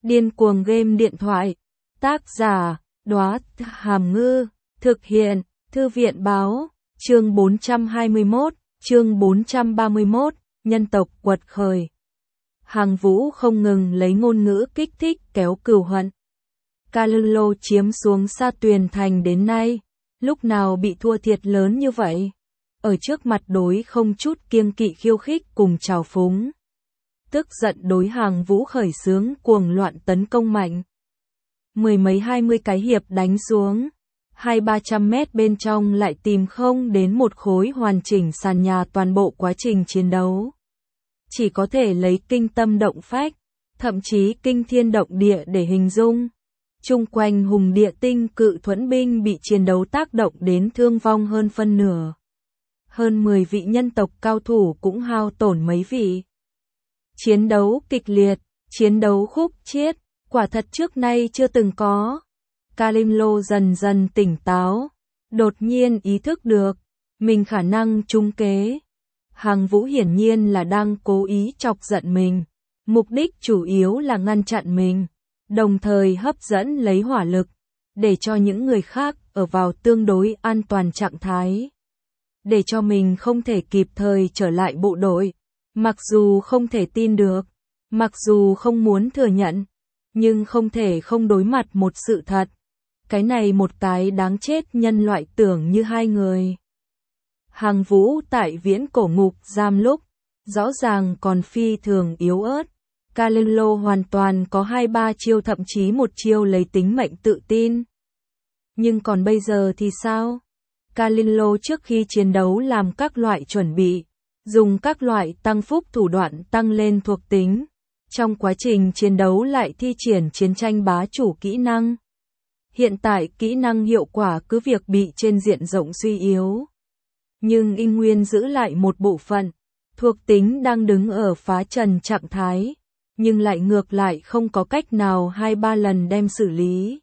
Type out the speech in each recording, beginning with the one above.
Điên cuồng game điện thoại. Tác giả, Đóa Hàm Ngư. Thực hiện, Thư viện báo. Chương 421, chương 431, nhân tộc quật khởi. Hàng Vũ không ngừng lấy ngôn ngữ kích thích kéo cừu hận. Kalilo chiếm xuống Sa Tuyền Thành đến nay, lúc nào bị thua thiệt lớn như vậy? Ở trước mặt đối không chút kiêng kỵ khiêu khích cùng trào phúng. Tức giận đối Hàng Vũ khởi xướng cuồng loạn tấn công mạnh. Mười mấy 20 cái hiệp đánh xuống, 200-300 mét bên trong lại tìm không đến một khối hoàn chỉnh sàn nhà toàn bộ quá trình chiến đấu. Chỉ có thể lấy kinh tâm động phách, thậm chí kinh thiên động địa để hình dung. Chung quanh hùng địa tinh cự thuẫn binh bị chiến đấu tác động đến thương vong hơn phân nửa. Hơn 10 vị nhân tộc cao thủ cũng hao tổn mấy vị. Chiến đấu kịch liệt, chiến đấu khúc chiết, quả thật trước nay chưa từng có. Kalilo dần dần tỉnh táo, đột nhiên ý thức được, mình khả năng trúng kế. Hàng Vũ hiển nhiên là đang cố ý chọc giận mình, mục đích chủ yếu là ngăn chặn mình, đồng thời hấp dẫn lấy hỏa lực, để cho những người khác ở vào tương đối an toàn trạng thái. Để cho mình không thể kịp thời trở lại bộ đội, mặc dù không thể tin được, mặc dù không muốn thừa nhận, nhưng không thể không đối mặt một sự thật. Cái này một cái đáng chết nhân loại tưởng như hai người. Hàng Vũ tại viễn cổ ngục giam lúc, rõ ràng còn phi thường yếu ớt. Kalilo hoàn toàn có 2-3 chiêu thậm chí một chiêu lấy tính mệnh tự tin. Nhưng còn bây giờ thì sao? Kalilo trước khi chiến đấu làm các loại chuẩn bị, dùng các loại tăng phúc thủ đoạn tăng lên thuộc tính. Trong quá trình chiến đấu lại thi triển chiến tranh bá chủ kỹ năng. Hiện tại kỹ năng hiệu quả cứ việc bị trên diện rộng suy yếu. Nhưng y nguyên giữ lại một bộ phận, thuộc tính đang đứng ở phá trần trạng thái, nhưng lại ngược lại không có cách nào 2-3 lần đem xử lý.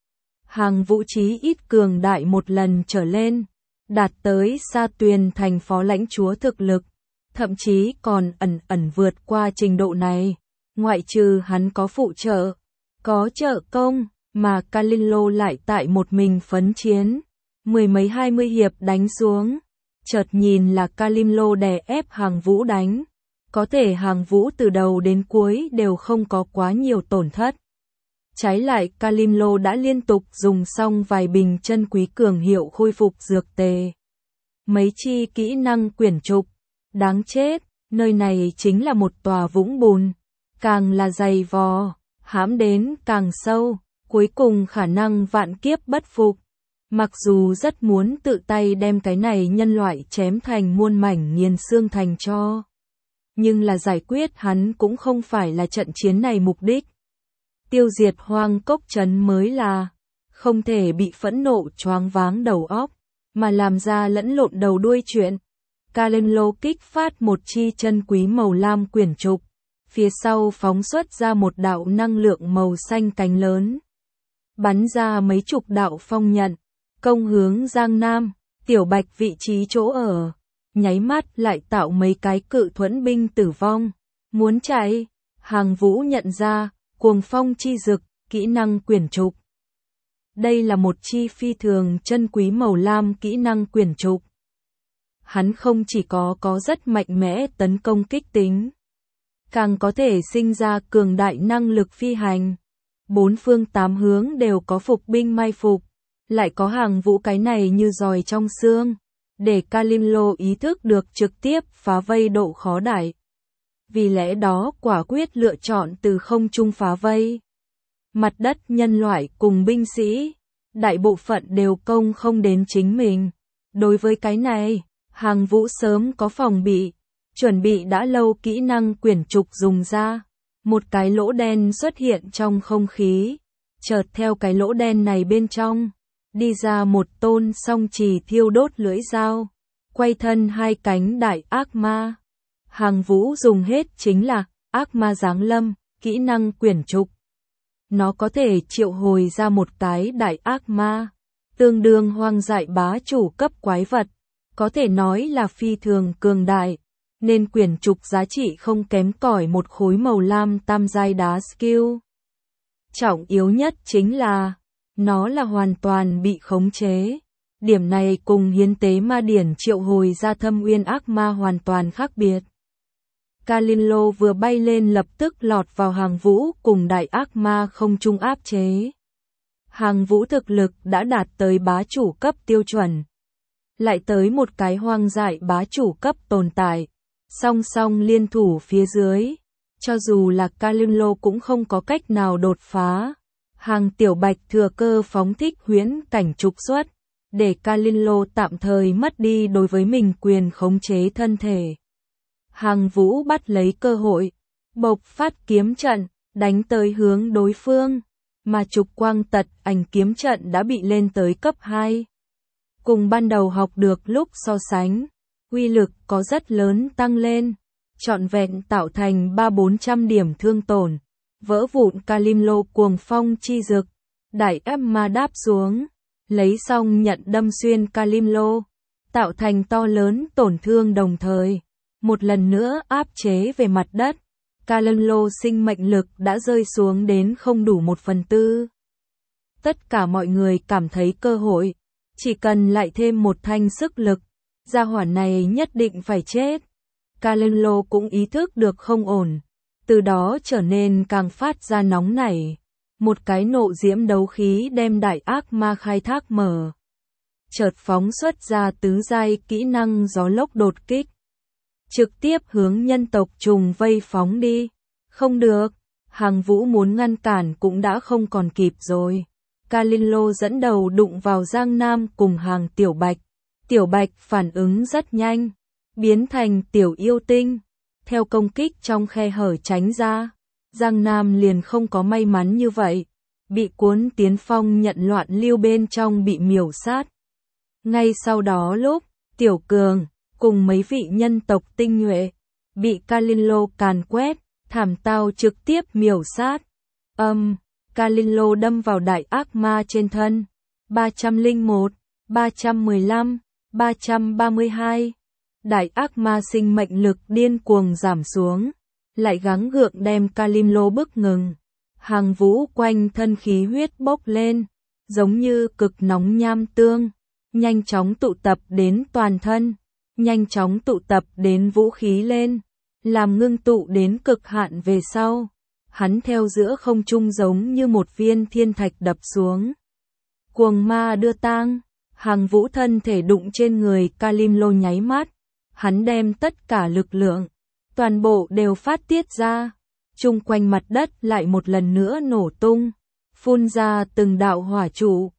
Hàng Vũ chí ít cường đại một lần trở lên, đạt tới Sa Tuyền Thành phó lãnh chúa thực lực, thậm chí còn ẩn vượt qua trình độ này, ngoại trừ hắn có phụ trợ, có trợ công, mà Kalilo lại tại một mình phấn chiến, mười mấy 20 hiệp đánh xuống, chợt nhìn là Kalilo đè ép Hàng Vũ đánh, có thể Hàng Vũ từ đầu đến cuối đều không có quá nhiều tổn thất. Trái lại Kalilo đã liên tục dùng xong vài bình chân quý cường hiệu khôi phục dược tề. Mấy chi kỹ năng quyển trục, đáng chết, nơi này chính là một tòa vũng bùn, càng là dày vò, hãm đến càng sâu, cuối cùng khả năng vạn kiếp bất phục. Mặc dù rất muốn tự tay đem cái này nhân loại chém thành muôn mảnh nghiền xương thành tro, nhưng là giải quyết hắn cũng không phải là trận chiến này mục đích. Tiêu diệt hoang cốc trấn mới là, không thể bị phẫn nộ choáng váng đầu óc, mà làm ra lẫn lộn đầu đuôi chuyện. Kalilo kích phát một chi chân quý màu lam quyển trục, phía sau phóng xuất ra một đạo năng lượng màu xanh cánh lớn, bắn ra mấy chục đạo phong nhận, công hướng Giang Nam, Tiểu Bạch vị trí chỗ ở, nháy mắt lại tạo mấy cái cự thuẫn binh tử vong. Muốn chạy, Hàng Vũ nhận ra, cuồng phong chi dực, kỹ năng quyển trục. Đây là một chi phi thường chân quý màu lam kỹ năng quyển trục. Hắn không chỉ có rất mạnh mẽ tấn công kích tính, càng có thể sinh ra cường đại năng lực phi hành. Bốn phương tám hướng đều có phục binh mai phục, lại có Hàng Vũ cái này như giòi trong xương, để Kalilo ý thức được trực tiếp phá vây độ khó đại. Vì lẽ đó quả quyết lựa chọn từ không trung phá vây. Mặt đất nhân loại cùng binh sĩ, đại bộ phận đều công không đến chính mình. Đối với cái này, Hàng Vũ sớm có phòng bị, chuẩn bị đã lâu kỹ năng quyển trục dùng ra. Một cái lỗ đen xuất hiện trong không khí, chợt theo cái lỗ đen này bên trong, đi ra một tôn song chì thiêu đốt lưỡi dao, quay thân hai cánh đại ác ma. Hàng Vũ dùng hết chính là ác ma giáng lâm, kỹ năng quyển trục. Nó có thể triệu hồi ra một cái đại ác ma, tương đương hoang dại bá chủ cấp quái vật, có thể nói là phi thường cường đại. Nên quyển trục giá trị không kém cỏi một khối màu lam tam giai đá skill. Trọng yếu nhất chính là, nó là hoàn toàn bị khống chế. Điểm này cùng hiến tế ma điển triệu hồi ra thâm uyên ác ma hoàn toàn khác biệt. Kalilo vừa bay lên lập tức lọt vào hàng vũ cùng đại ác ma không trung áp chế. Hàng vũ thực lực đã đạt tới bá chủ cấp tiêu chuẩn. Lại tới một cái hoang dại bá chủ cấp tồn tại. Song song liên thủ phía dưới. Cho dù là Kalilo cũng không có cách nào đột phá. Hàng tiểu bạch thừa cơ phóng thích huyễn cảnh trục xuất. Để Kalilo tạm thời mất đi đối với mình quyền khống chế thân thể. Hàng vũ bắt lấy cơ hội. Bộc phát kiếm trận, đánh tới hướng đối phương. Mà trục quang tật ảnh kiếm trận đã bị lên tới cấp 2. Cùng ban đầu học được lúc so sánh, uy lực có rất lớn tăng lên, trọn vẹn tạo thành 300-400 điểm thương tổn, vỡ vụn Kalilo cuồng phong chi dực, đại ép ma đáp xuống, lấy xong nhận đâm xuyên Kalilo, tạo thành to lớn tổn thương đồng thời, một lần nữa áp chế về mặt đất. Kalilo sinh mệnh lực đã rơi xuống đến không đủ 1/4. Tất cả mọi người cảm thấy cơ hội, chỉ cần lại thêm một thanh sức lực, gia hỏa này nhất định phải chết. Kalilo cũng ý thức được không ổn, từ đó trở nên càng phát ra nóng nảy. Một cái nộ diễm đấu khí đem đại ác ma khai thác mở. Chợt phóng xuất ra tứ giai kỹ năng gió lốc đột kích. Trực tiếp hướng nhân tộc trùng vây phóng đi. Không được, hàng vũ muốn ngăn cản cũng đã không còn kịp rồi. Kalilo dẫn đầu đụng vào Giang Nam cùng hàng tiểu bạch. Tiểu bạch phản ứng rất nhanh, biến thành tiểu yêu tinh. Theo công kích trong khe hở tránh ra, Giang Nam liền không có may mắn như vậy. Bị cuốn tiến phong nhận loạn lưu bên trong bị miểu sát. Ngay sau đó lúc, Tiểu Cường cùng mấy vị nhân tộc tinh nhuệ, bị Kalilo càn quét, thảm tao trực tiếp miểu sát. Kalilo đâm vào đại ác ma trên thân. 301, 315, 332. Đại ác ma sinh mệnh lực điên cuồng giảm xuống, lại gắng gượng đem Kalilo bức ngừng. Hàng vũ quanh thân khí huyết bốc lên, giống như cực nóng nham tương, nhanh chóng tụ tập đến toàn thân. Nhanh chóng tụ tập đến vũ khí lên, làm ngưng tụ đến cực hạn về sau. Hắn theo giữa không trung giống như một viên thiên thạch đập xuống. Cuồng ma đưa tang, hàng vũ thân thể đụng trên người Kalilo nháy mắt. Hắn đem tất cả lực lượng, toàn bộ đều phát tiết ra. Chung quanh mặt đất lại một lần nữa nổ tung, phun ra từng đạo hỏa trụ.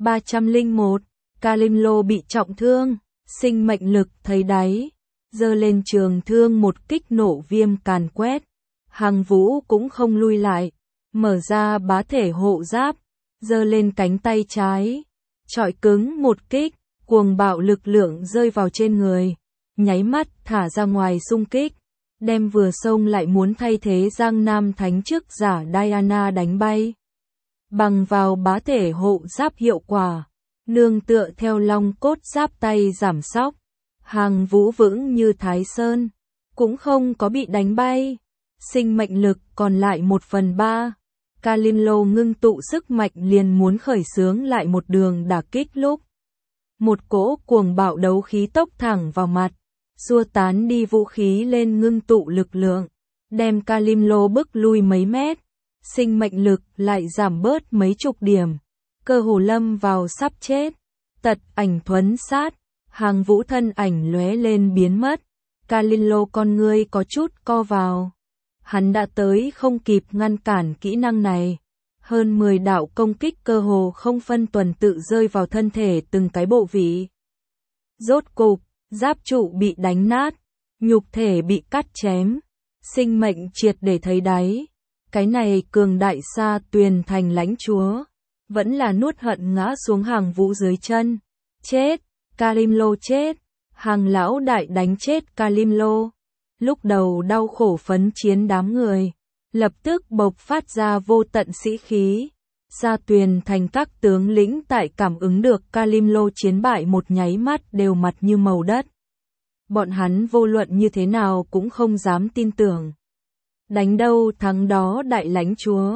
301, Kalilo bị trọng thương. Sinh mệnh lực thấy đáy, giơ lên trường thương một kích nổ viêm càn quét. Hàng vũ cũng không lui lại, mở ra bá thể hộ giáp, giơ lên cánh tay trái, chọi cứng một kích, cuồng bạo lực lượng rơi vào trên người, nháy mắt thả ra ngoài xung kích, đem vừa xông lại muốn thay thế Giang Nam thánh chức giả Diana đánh bay. Bằng vào bá thể hộ giáp hiệu quả. Nương tựa theo long cốt giáp tay giảm sóc, hàng vũ vững như Thái Sơn, cũng không có bị đánh bay. Sinh mệnh lực còn lại 1/3. Kalilo ngưng tụ sức mạnh liền muốn khởi xướng lại một đường đả kích lúc. Một cỗ cuồng bạo đấu khí tốc thẳng vào mặt, xua tán đi vũ khí lên ngưng tụ lực lượng, đem Kalilo bức lui mấy mét. Sinh mệnh lực lại giảm bớt mấy chục điểm. Cơ hồ lâm vào sắp chết. Tật ảnh thuấn sát, hàng vũ thân ảnh lóe lên biến mất. Kalilo con ngươi có chút co vào. Hắn đã tới không kịp ngăn cản kỹ năng này. Hơn 10 đạo công kích cơ hồ không phân tuần tự rơi vào thân thể từng cái bộ vị. Rốt cục, giáp trụ bị đánh nát, nhục thể bị cắt chém, sinh mệnh triệt để thấy đáy. Cái này cường đại Sa Tuyền thành lãnh chúa, vẫn là nuốt hận ngã xuống hàng vũ dưới chân. Chết, Kalilo chết, hàng lão đại đánh chết Kalilo. Lúc đầu đau khổ phấn chiến đám người, lập tức bộc phát ra vô tận sĩ khí. Sa Tuyền thành các tướng lĩnh tại cảm ứng được Kalilo chiến bại một nháy mắt đều mặt như màu đất. Bọn hắn vô luận như thế nào cũng không dám tin tưởng. Đánh đâu thắng đó đại lãnh chúa,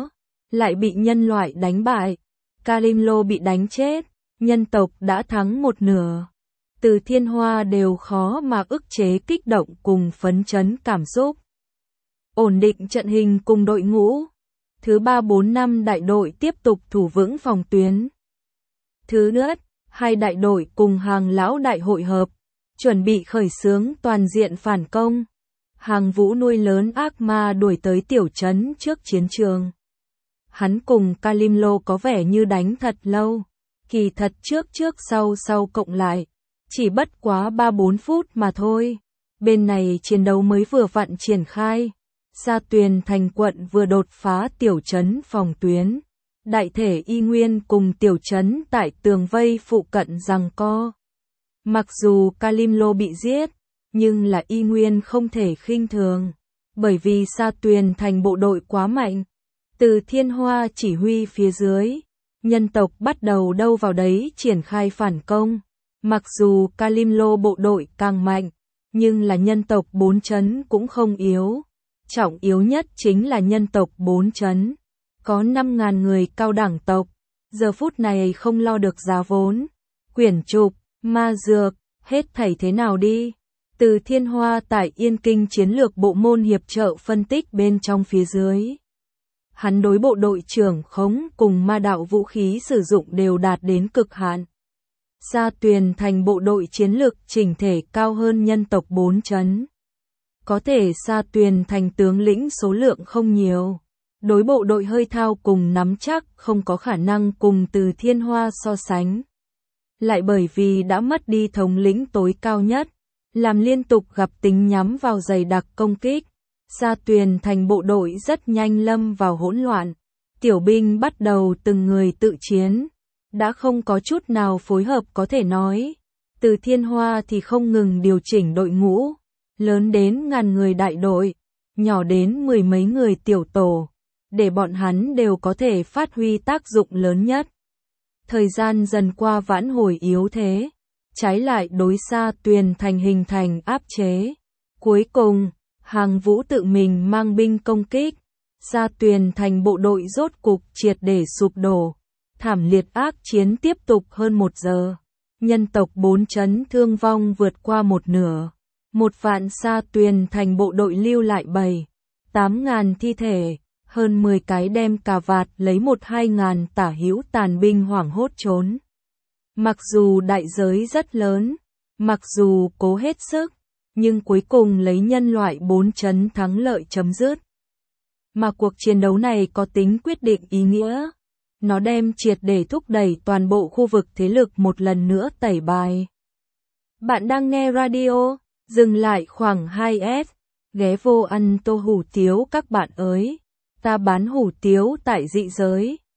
lại bị nhân loại đánh bại. Kalimlo bị đánh chết, nhân tộc đã thắng một nửa. Từ Thiên Hoa đều khó mà ức chế kích động cùng phấn chấn cảm xúc. Ổn định trận hình cùng đội ngũ. Thứ 3-4-5 đại đội tiếp tục thủ vững phòng tuyến. Thứ nhất, hai đại đội cùng Hàng Lão đại hội hợp, chuẩn bị khởi xướng toàn diện phản công. Hàng Vũ nuôi lớn ác ma đuổi tới tiểu trấn trước chiến trường. Hắn cùng Kalimlo có vẻ như đánh thật lâu, kỳ thật trước sau cộng lại, chỉ bất quá 3-4 phút mà thôi. Bên này chiến đấu mới vừa vặn triển khai. Sa Tuyền thành quận vừa đột phá tiểu trấn phòng tuyến. Đại thể Y Nguyên cùng tiểu trấn tại tường vây phụ cận giằng co. Mặc dù Kalimlo bị giết, nhưng là Y Nguyên không thể khinh thường, bởi vì Sa Tuyền thành bộ đội quá mạnh. Từ Thiên Hoa chỉ huy phía dưới, nhân tộc bắt đầu đâu vào đấy triển khai phản công. Mặc dù Kalimlo bộ đội càng mạnh, nhưng là nhân tộc 4 trấn cũng không yếu. Trọng yếu nhất chính là nhân tộc 4 trấn. Có 5.000 người cao đẳng tộc, giờ phút này không lo được giá vốn, quyển trục, ma dược, hết thảy thế nào đi. Từ Thiên Hoa tại Yên Kinh chiến lược bộ môn hiệp trợ phân tích bên trong phía dưới. Hắn đối bộ đội trưởng khống cùng ma đạo vũ khí sử dụng đều đạt đến cực hạn. Sa Tuyền thành bộ đội chiến lược chỉnh thể cao hơn nhân tộc 4 trấn. Có thể Sa Tuyền thành tướng lĩnh số lượng không nhiều. Đối bộ đội hơi thao cùng nắm chắc không có khả năng cùng Từ Thiên Hoa so sánh. Lại bởi vì đã mất đi thống lĩnh tối cao nhất, làm liên tục gặp tính nhắm vào dày đặc công kích. Sa Tuyền thành bộ đội rất nhanh lâm vào hỗn loạn. Tiểu binh bắt đầu từng người tự chiến. Đã không có chút nào phối hợp có thể nói. Từ Thiên Hoa thì không ngừng điều chỉnh đội ngũ. Lớn đến ngàn người đại đội, nhỏ đến 10 mấy người tiểu tổ, để bọn hắn đều có thể phát huy tác dụng lớn nhất. Thời gian dần qua vãn hồi yếu thế, trái lại đối Sa Tuyền thành hình thành áp chế. Cuối cùng, Hàng Vũ tự mình mang binh công kích, Sa Tuyền thành bộ đội rốt cục triệt để sụp đổ. Thảm liệt ác chiến tiếp tục hơn 1 giờ. Nhân tộc 4 trấn thương vong vượt qua 1/2. 1 vạn Sa Tuyền thành bộ đội lưu lại 7-8 ngàn thi thể, hơn 10 cái đem cà vạt lấy 1-2 ngàn tả hữu tàn binh hoảng hốt trốn. Mặc dù đại giới rất lớn, mặc dù cố hết sức, nhưng cuối cùng lấy nhân loại 4 trấn thắng lợi chấm dứt. Mà cuộc chiến đấu này có tính quyết định ý nghĩa. Nó đem triệt để thúc đẩy toàn bộ khu vực thế lực một lần nữa tẩy bài. Bạn đang nghe radio, dừng lại khoảng 2S, ghé vô ăn tô hủ tiếu các bạn ơi. Ta bán hủ tiếu tại dị giới.